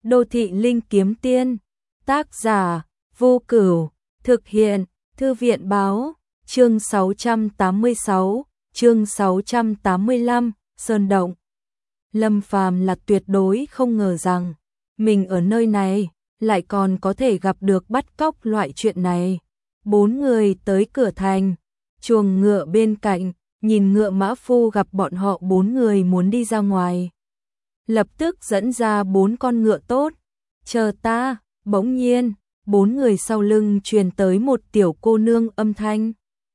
Đô thị linh kiếm tiên, tác giả Vô Cửu, thực hiện Thư viện báo, chương 686, chương 685, Sơn Động. Lâm Phàm là tuyệt đối không ngờ rằng mình ở nơi này lại còn có thể gặp được bắt cóc loại chuyện này. 4 người tới cửa thành, chuồng ngựa bên cạnh, nhìn ngựa mã phu gặp bọn họ 4 người muốn đi ra ngoài. Lập tức dẫn ra 4 con ngựa tốt, chờ ta. Bỗng nhiên, 4 người sau lưng truyền tới một tiểu cô nương âm thanh.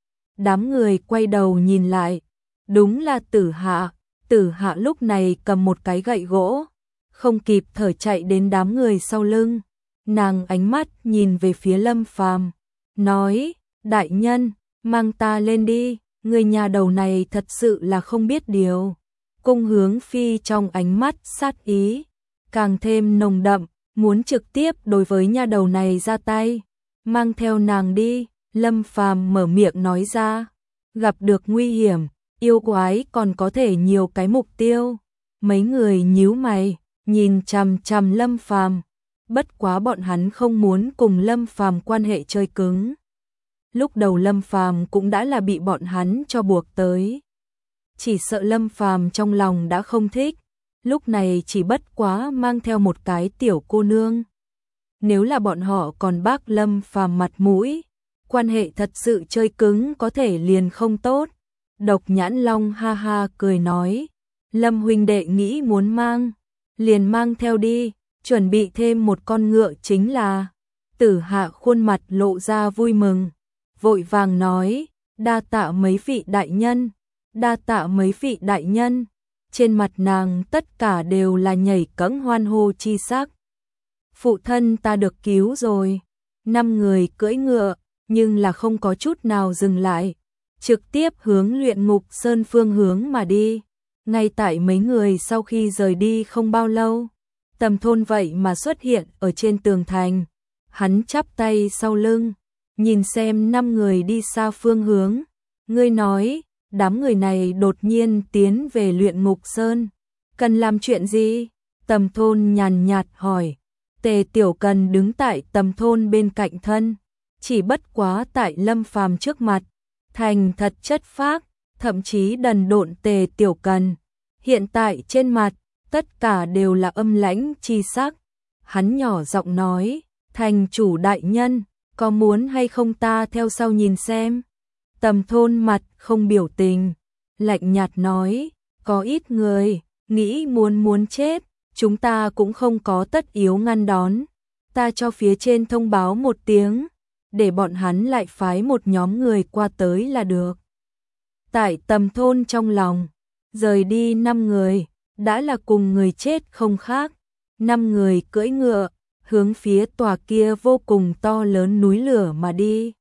Đám người quay đầu nhìn lại, đúng là Tử Hạ. Tử Hạ lúc này cầm một cái gậy gỗ, không kịp thở chạy đến đám người sau lưng. Nàng ánh mắt nhìn về phía Lâm Phàm, nói, đại nhân, mang ta lên đi, người nhà đầu này thật sự là không biết điều. Cung Hướng Phi trong ánh mắt sát ý, càng thêm nồng đậm, muốn trực tiếp đối với nhà đầu này ra tay. Mang theo nàng đi, Lâm Phàm mở miệng nói ra, gặp được nguy hiểm, yêu quái còn có thể nhiều cái mục tiêu. Mấy người nhíu mày, nhìn chằm chằm Lâm Phàm, bất quá bọn hắn không muốn cùng Lâm Phàm quan hệ chơi cứng. Lúc đầu Lâm Phàm cũng đã là bị bọn hắn cho buộc tới. Chỉ sợ Lâm Phàm trong lòng đã không thích, lúc này chỉ bất quá mang theo một cái tiểu cô nương. Nếu là bọn họ còn bác Lâm Phàm mặt mũi, quan hệ thật sự chơi cứng có thể liền không tốt. Độc Nhãn Long ha ha cười nói, Lâm huynh đệ nghĩ muốn mang, liền mang theo đi, chuẩn bị thêm một con ngựa chính là. Tử Hạ khuôn mặt lộ ra vui mừng, vội vàng nói, đa tạ mấy vị đại nhân, đa tạ mấy vị đại nhân. Trên mặt nàng tất cả đều là nhảy cẫng hoan hô chi sắc. Phụ thân ta được cứu rồi. 5 người cưỡi ngựa, nhưng là không có chút nào dừng lại, trực tiếp hướng Luyện Ngục Sơn phương hướng mà đi. Ngay tại mấy người sau khi rời đi không bao lâu, Tầm Thôn vậy mà xuất hiện ở trên tường thành. Hắn chắp tay sau lưng, nhìn xem 5 người đi xa phương hướng. Ngươi nói, đám người này đột nhiên tiến về Luyện Ngục Sơn, cần làm chuyện gì? Tầm Thôn nhàn nhạt hỏi. Tề Tiểu Cần đứng tại Tầm Thôn bên cạnh thân, chỉ bất quá tại Lâm Phàm trước mặt, thành thật chất phác, thậm chí đần độn. Tề Tiểu Cần hiện tại trên mặt tất cả đều là âm lãnh chi sắc. Hắn nhỏ giọng nói, thành chủ đại nhân, có muốn hay không ta theo sau nhìn xem? Tầm Thôn mặt không biểu tình, lạnh nhạt nói, có ít người nghĩ muốn chết, chúng ta cũng không có tất yếu ngăn đón. Ta cho phía trên thông báo một tiếng, để bọn hắn lại phái một nhóm người qua tới là được. Tại Tầm Thôn trong lòng, rời đi 5 người, đã là cùng người chết không khác. 5 người cưỡi ngựa, hướng phía tòa kia vô cùng to lớn núi lửa mà đi.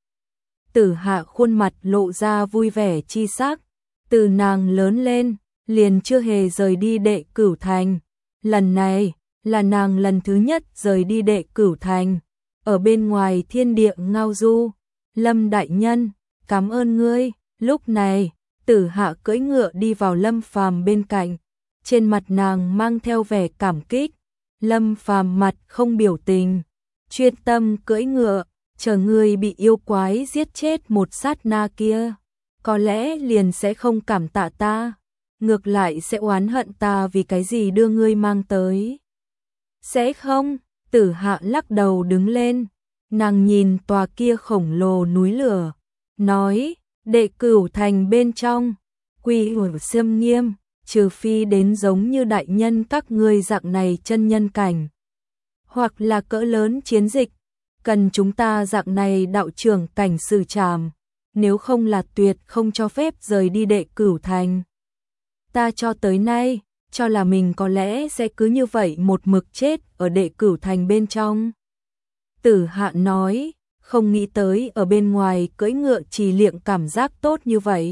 Tử Hạ khuôn mặt lộ ra vui vẻ chi sắc, từ nàng lớn lên, liền chưa hề rời đi Đệ Cửu Thành. Lần này, là nàng lần thứ nhất rời đi Đệ Cửu Thành, ở bên ngoài thiên địa ngao du. Lâm đại nhân, cảm ơn ngươi. Lúc này, Tử Hạ cưỡi ngựa đi vào Lâm Phàm bên cạnh, trên mặt nàng mang theo vẻ cảm kích. Lâm Phàm mặt không biểu tình, chuyên tâm cưỡi ngựa, chờ ngươi bị yêu quái giết chết một sát na kia, có lẽ liền sẽ không cảm tạ ta, ngược lại sẽ oán hận ta vì cái gì đưa ngươi mang tới. Sẽ không? Tử Hạ lắc đầu đứng lên, nàng nhìn tòa kia khổng lồ núi lửa, nói, Đệ Cửu Thành bên trong, quy củ xiêm nghiêm, trừ phi đến giống như đại nhân các ngươi dạng này chân nhân cảnh, hoặc là cỡ lớn chiến dịch, cần chúng ta dạng này đạo trưởng cảnh xử trảm, nếu không là tuyệt không cho phép rời đi Đệ Cửu Thành. Ta cho tới nay, cho là mình có lẽ sẽ cứ như vậy một mực chết ở Đệ Cửu Thành bên trong. Tử Hạ nói, không nghĩ tới ở bên ngoài cưỡi ngựa trì liệng cảm giác tốt như vậy.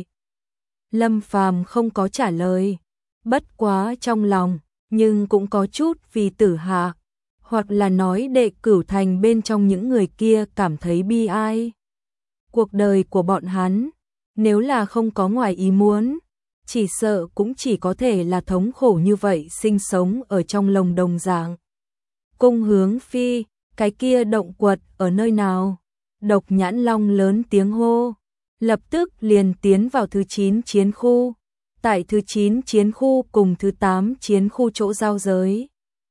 Lâm Phàm không có trả lời, bất quá trong lòng, nhưng cũng có chút vì Tử Hạ, hoặc là nói Đệ Cửu Thành bên trong những người kia cảm thấy bi ai. Cuộc đời của bọn hắn, nếu là không có ngoài ý muốn, chỉ sợ cũng chỉ có thể là thống khổ như vậy sinh sống ở trong lồng đồng dạng. Cung Hướng Phi, cái kia động quật ở nơi nào? Độc Nhãn Long lớn tiếng hô, lập tức liền tiến vào thứ 9 chiến khu. Tại thứ 9 chiến khu cùng thứ 8 chiến khu chỗ giao giới.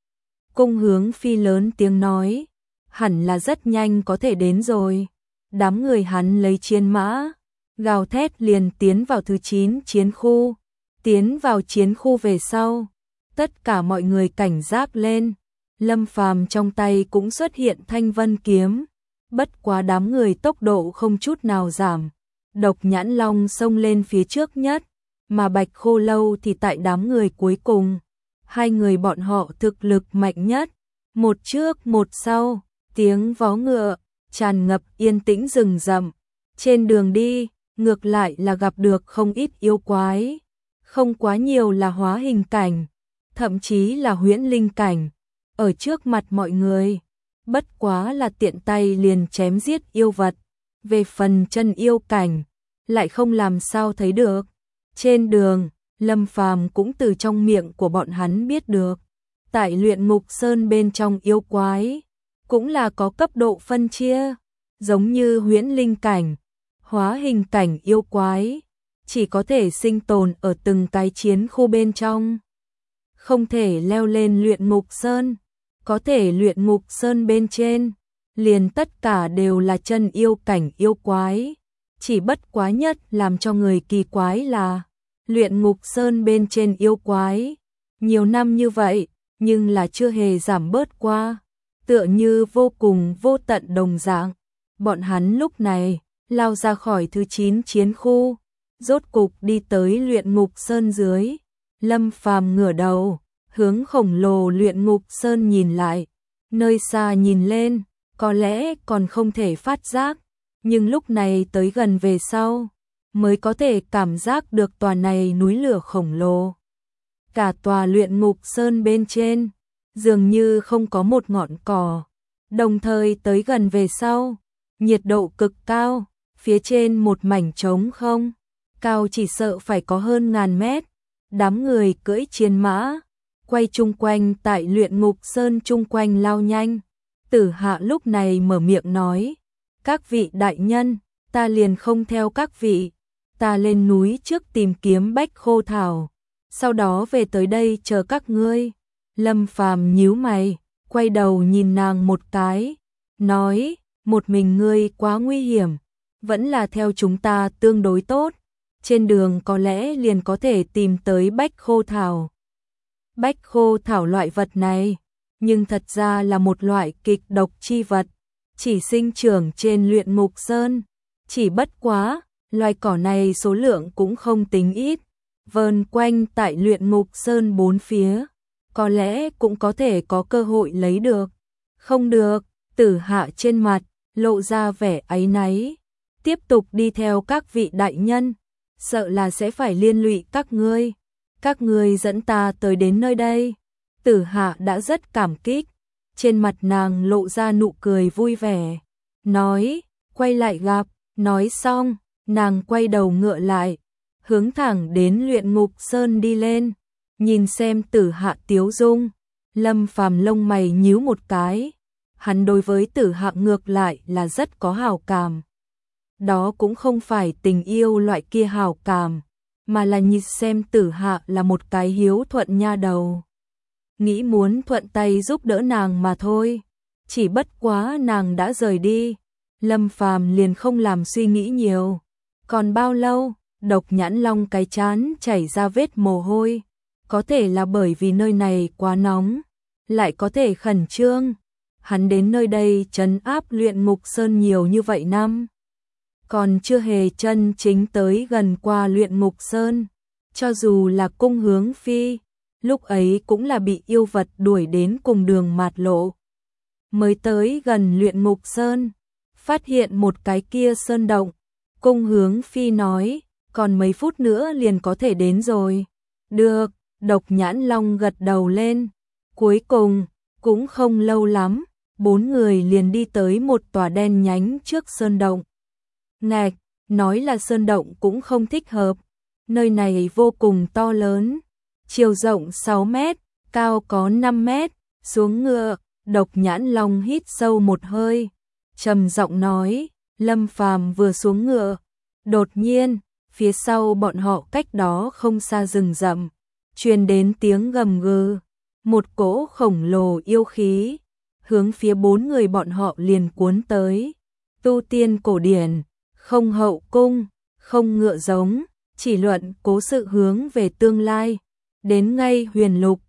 Cung Hướng Phi lớn tiếng nói, hẳn là rất nhanh có thể đến rồi. Đám người hắn lấy chiến mã, gào thét liền tiến vào thứ 9 chiến khu. Tiến vào chiến khu về sau, tất cả mọi người cảnh giác lên. Lâm Phàm trong tay cũng xuất hiện Thanh Vân kiếm, bất quá đám người tốc độ không chút nào giảm. Độc Nhãn Long xông lên phía trước nhất, mà Bạch Khô Lâu thì tại đám người cuối cùng. Hai người bọn họ thực lực mạnh nhất, một trước một sau, tiếng vó ngựa tràn ngập yên tĩnh rừng rậm. Trên đường đi, ngược lại là gặp được không ít yêu quái, không quá nhiều là hóa hình cảnh, thậm chí là huyễn linh cảnh, ở trước mặt mọi người. Bất quá là tiện tay liền chém giết yêu vật, về phần chân yêu cảnh, lại không làm sao thấy được. Trên đường, Lâm Phàm cũng từ trong miệng của bọn hắn biết được, tại Luyện Ngục Sơn bên trong yêu quái, cũng là có cấp độ phân chia, giống như huyễn linh cảnh, hóa hình cảnh yêu quái, chỉ có thể sinh tồn ở từng cái chiến khu bên trong, không thể leo lên Luyện Ngục Sơn. Có thể Luyện Ngục Sơn bên trên, liền tất cả đều là chân yêu cảnh yêu quái. Chỉ bất quá nhất làm cho người kỳ quái là Luyện Ngục Sơn bên trên yêu quái, nhiều năm như vậy, nhưng là chưa hề giảm bớt qua, tựa như vô cùng vô tận đồng dạng. Bọn hắn lúc này lao ra khỏi thứ 9 chiến khu, rốt cục đi tới Luyện Ngục Sơn dưới. Lâm Phàm ngửa đầu, hướng khổng lồ Luyện Ngục Sơn nhìn lại, nơi xa nhìn lên, có lẽ còn không thể phát giác, nhưng lúc này tới gần về sau, mới có thể cảm giác được tòa này núi lửa khổng lồ. Cả tòa Luyện Ngục Sơn bên trên, dường như không có một ngọn cỏ, đồng thời tới gần về sau, nhiệt độ cực cao, phía trên một mảnh trống không, cao chỉ sợ phải có hơn 1000 mét, đám người cưỡi chiến mã, quay chung quanh tại Luyện Ngục Sơn chung quanh lao nhanh. Tử Hạ lúc này mở miệng nói, các vị đại nhân, ta liền không theo các vị, ta lên núi trước tìm kiếm bách khô thảo, sau đó về tới đây chờ các ngươi. Lâm Phàm nhíu mày, quay đầu nhìn nàng một cái, nói, một mình ngươi quá nguy hiểm, vẫn là theo chúng ta tương đối tốt, trên đường có lẽ liền có thể tìm tới bách khô thảo. Bách khô thảo loại vật này, nhưng thật ra là một loại kịch độc chi vật, chỉ sinh trưởng trên Luyện Ngục Sơn, chỉ bất quá, loài cỏ này số lượng cũng không tính ít, vờn quanh tại Luyện Ngục Sơn bốn phía, có lẽ cũng có thể có cơ hội lấy được. Không được, Tử Hạ trên mặt lộ ra vẻ áy náy, tiếp tục đi theo các vị đại nhân, sợ là sẽ phải liên lụy các ngươi dẫn ta tới đến nơi đây. Tử Hạ đã rất cảm kích, trên mặt nàng lộ ra nụ cười vui vẻ, nói, quay lại gặp. Nói xong, nàng quay đầu ngựa lại, hướng thẳng đến Luyện Ngục Sơn đi lên, nhìn xem Tử Hạ tiếu dung. Lâm Phàm lông mày nhíu một cái, hắn đối với Tử Hạ ngược lại là rất có hảo cảm. Đó cũng không phải tình yêu loại kia hảo cảm, mà là nhìn xem Tử Hạ là một cái hiếu thuận nha đầu, nghĩ muốn thuận tay giúp đỡ nàng mà thôi. Chỉ bất quá nàng đã rời đi, Lâm Phàm liền không làm suy nghĩ nhiều. Còn bao lâu? Độc Nhãn Long cái chán chảy ra vết mồ hôi, có thể là bởi vì nơi này quá nóng, lại có thể khẩn trương. Hắn đến nơi đây trấn áp Luyện Ngục Sơn nhiều như vậy năm, còn chưa hề chân chính tới gần qua Luyện Ngục Sơn. Cho dù là Cung Hướng Phi, lúc ấy cũng là bị yêu vật đuổi đến cùng đường mạt lộ, mới tới gần Luyện Ngục Sơn, phát hiện một cái kia sơn động. Cung Hướng Phi nói, còn mấy phút nữa liền có thể đến rồi. Được, Độc Nhãn Long gật đầu lên. Cuối cùng, cũng không lâu lắm, 4 người liền đi tới một tòa đen nhánh trước sơn động. Ngạch, nói là sơn động cũng không thích hợp, nơi này vô cùng to lớn, chiều rộng 6 mét, cao có 5 mét, xuống ngựa, Độc Nhãn Long hít sâu một hơi, trầm giọng nói, Lâm Phàm vừa xuống ngựa, đột nhiên, phía sau bọn họ cách đó không xa rừng rậm, truyền đến tiếng gầm gừ, một cỗ khổng lồ yêu khí, hướng phía 4 người bọn họ liền cuốn tới. Tu tiên cổ điển, không hậu cung, không ngựa giống, chỉ luận cố sự hướng về tương lai, đến ngay huyền lục,